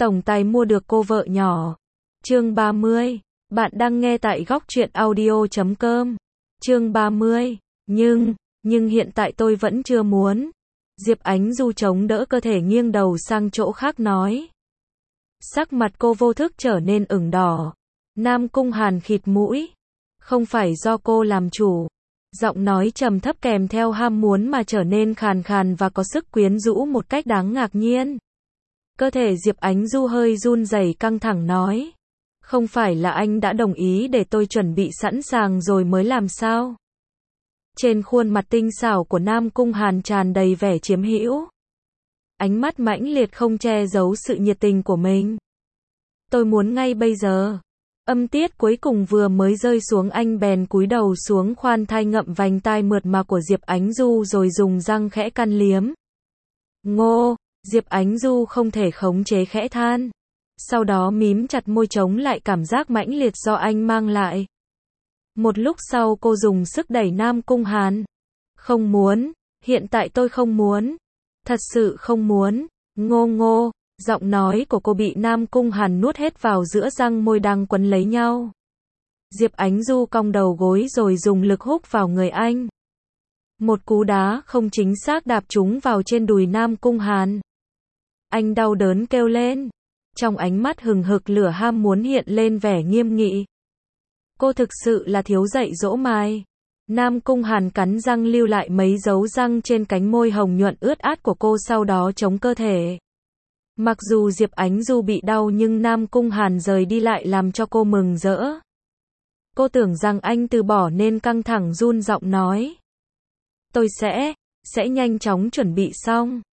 Tổng tài mua được cô vợ nhỏ. Chương 30. Bạn đang nghe tại góc truyện audio.com. Chương 30. Nhưng hiện tại tôi vẫn chưa muốn. Diệp Ánh Du chống đỡ cơ thể nghiêng đầu sang chỗ khác nói. Sắc mặt cô vô thức trở nên ửng đỏ. Nam Cung Hàn khịt mũi. Không phải do cô làm chủ. Giọng nói trầm thấp kèm theo ham muốn mà trở nên khàn khàn và có sức quyến rũ một cách đáng ngạc nhiên. Cơ thể Diệp Ánh Du hơi run rẩy căng thẳng nói. Không phải là anh đã đồng ý để tôi chuẩn bị sẵn sàng rồi mới làm sao? Trên khuôn mặt tinh xảo của Nam Cung Hàn tràn đầy vẻ chiếm hữu. Ánh mắt mãnh liệt không che giấu sự nhiệt tình của mình. Tôi muốn ngay bây giờ. Âm tiết cuối cùng vừa mới rơi xuống anh bèn cúi đầu xuống khoan thai ngậm vành tai mượt mà của Diệp Ánh Du rồi dùng răng khẽ căn liếm. Ngô, Diệp Ánh Du không thể khống chế khẽ than. Sau đó mím chặt môi chống lại cảm giác mãnh liệt do anh mang lại. Một lúc sau cô dùng sức đẩy Nam Cung Hàn. Không muốn, hiện tại tôi không muốn. Thật sự không muốn. Ngô, giọng nói của cô bị Nam Cung Hàn nuốt hết vào giữa răng môi đang quấn lấy nhau. Diệp Ánh Du cong đầu gối rồi dùng lực húc vào người anh. Một cú đá không chính xác đạp trúng vào trên đùi Nam Cung Hàn. Anh đau đớn kêu lên. Trong ánh mắt hừng hực lửa ham muốn hiện lên vẻ nghiêm nghị. Cô thực sự là thiếu dạy dỗ mai. Nam Cung Hàn cắn răng lưu lại mấy dấu răng trên cánh môi hồng nhuận ướt át của cô sau đó chống cơ thể. Mặc dù Diệp Ánh Du bị đau nhưng Nam Cung Hàn rời đi lại làm cho cô mừng rỡ. Cô tưởng rằng anh từ bỏ nên căng thẳng run giọng nói. Tôi sẽ nhanh chóng chuẩn bị xong.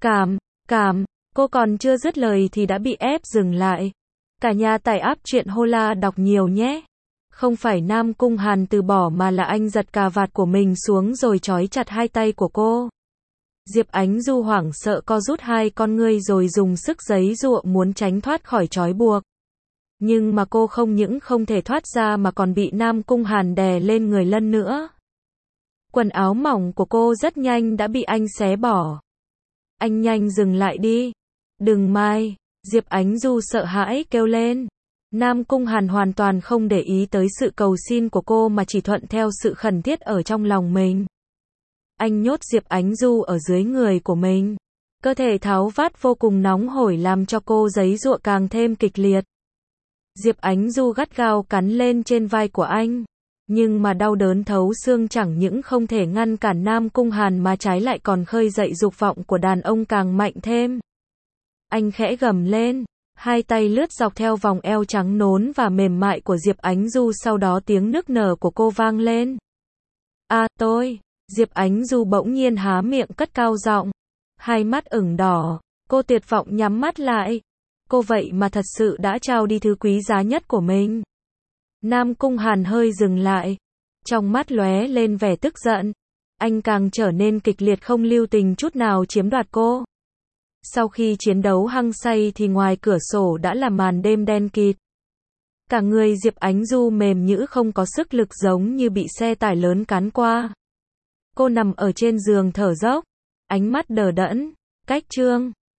Cô còn chưa dứt lời thì đã bị ép dừng lại. Cả nhà tải app truyện Hola đọc nhiều nhé. Không phải Nam Cung Hàn từ bỏ mà là anh giật cà vạt của mình xuống rồi trói chặt hai tay của cô. Diệp Ánh Du hoảng sợ co rút hai con ngươi rồi dùng sức giãy giụa muốn tránh thoát khỏi trói buộc. Nhưng mà cô không những không thể thoát ra mà còn bị Nam Cung Hàn đè lên người lần nữa. Quần áo mỏng của cô rất nhanh đã bị anh xé bỏ. Anh nhanh dừng lại đi. Đừng mai, Diệp Ánh Du sợ hãi kêu lên. Nam Cung Hàn hoàn toàn không để ý tới sự cầu xin của cô mà chỉ thuận theo sự khẩn thiết ở trong lòng mình. Anh nhốt Diệp Ánh Du ở dưới người của mình. Cơ thể tháo vát vô cùng nóng hổi làm cho cô giãy giụa càng thêm kịch liệt. Diệp Ánh Du gắt gao cắn lên trên vai của anh. Nhưng mà đau đớn thấu xương chẳng những không thể ngăn cản Nam Cung Hàn mà trái lại còn khơi dậy dục vọng của đàn ông càng mạnh thêm. Anh khẽ gầm lên. Hai tay lướt dọc theo vòng eo trắng nón và mềm mại của Diệp Ánh Du sau đó tiếng nức nở của cô vang lên. Tôi. Diệp Ánh Du bỗng nhiên há miệng cất cao giọng. Hai mắt ửng đỏ. Cô tuyệt vọng nhắm mắt lại. Cô vậy mà thật sự đã trao đi thứ quý giá nhất của mình. Nam Cung Hàn hơi dừng lại. Trong mắt lóe lên vẻ tức giận. Anh càng trở nên kịch liệt không lưu tình chút nào chiếm đoạt cô. Sau khi chiến đấu hăng say thì ngoài cửa sổ đã là màn đêm đen kịt. Cả người Diệp Ánh Du mềm nhũn không có sức lực giống như bị xe tải lớn cán qua. Cô nằm ở trên giường thở dốc, ánh mắt đờ đẫn. Cách chương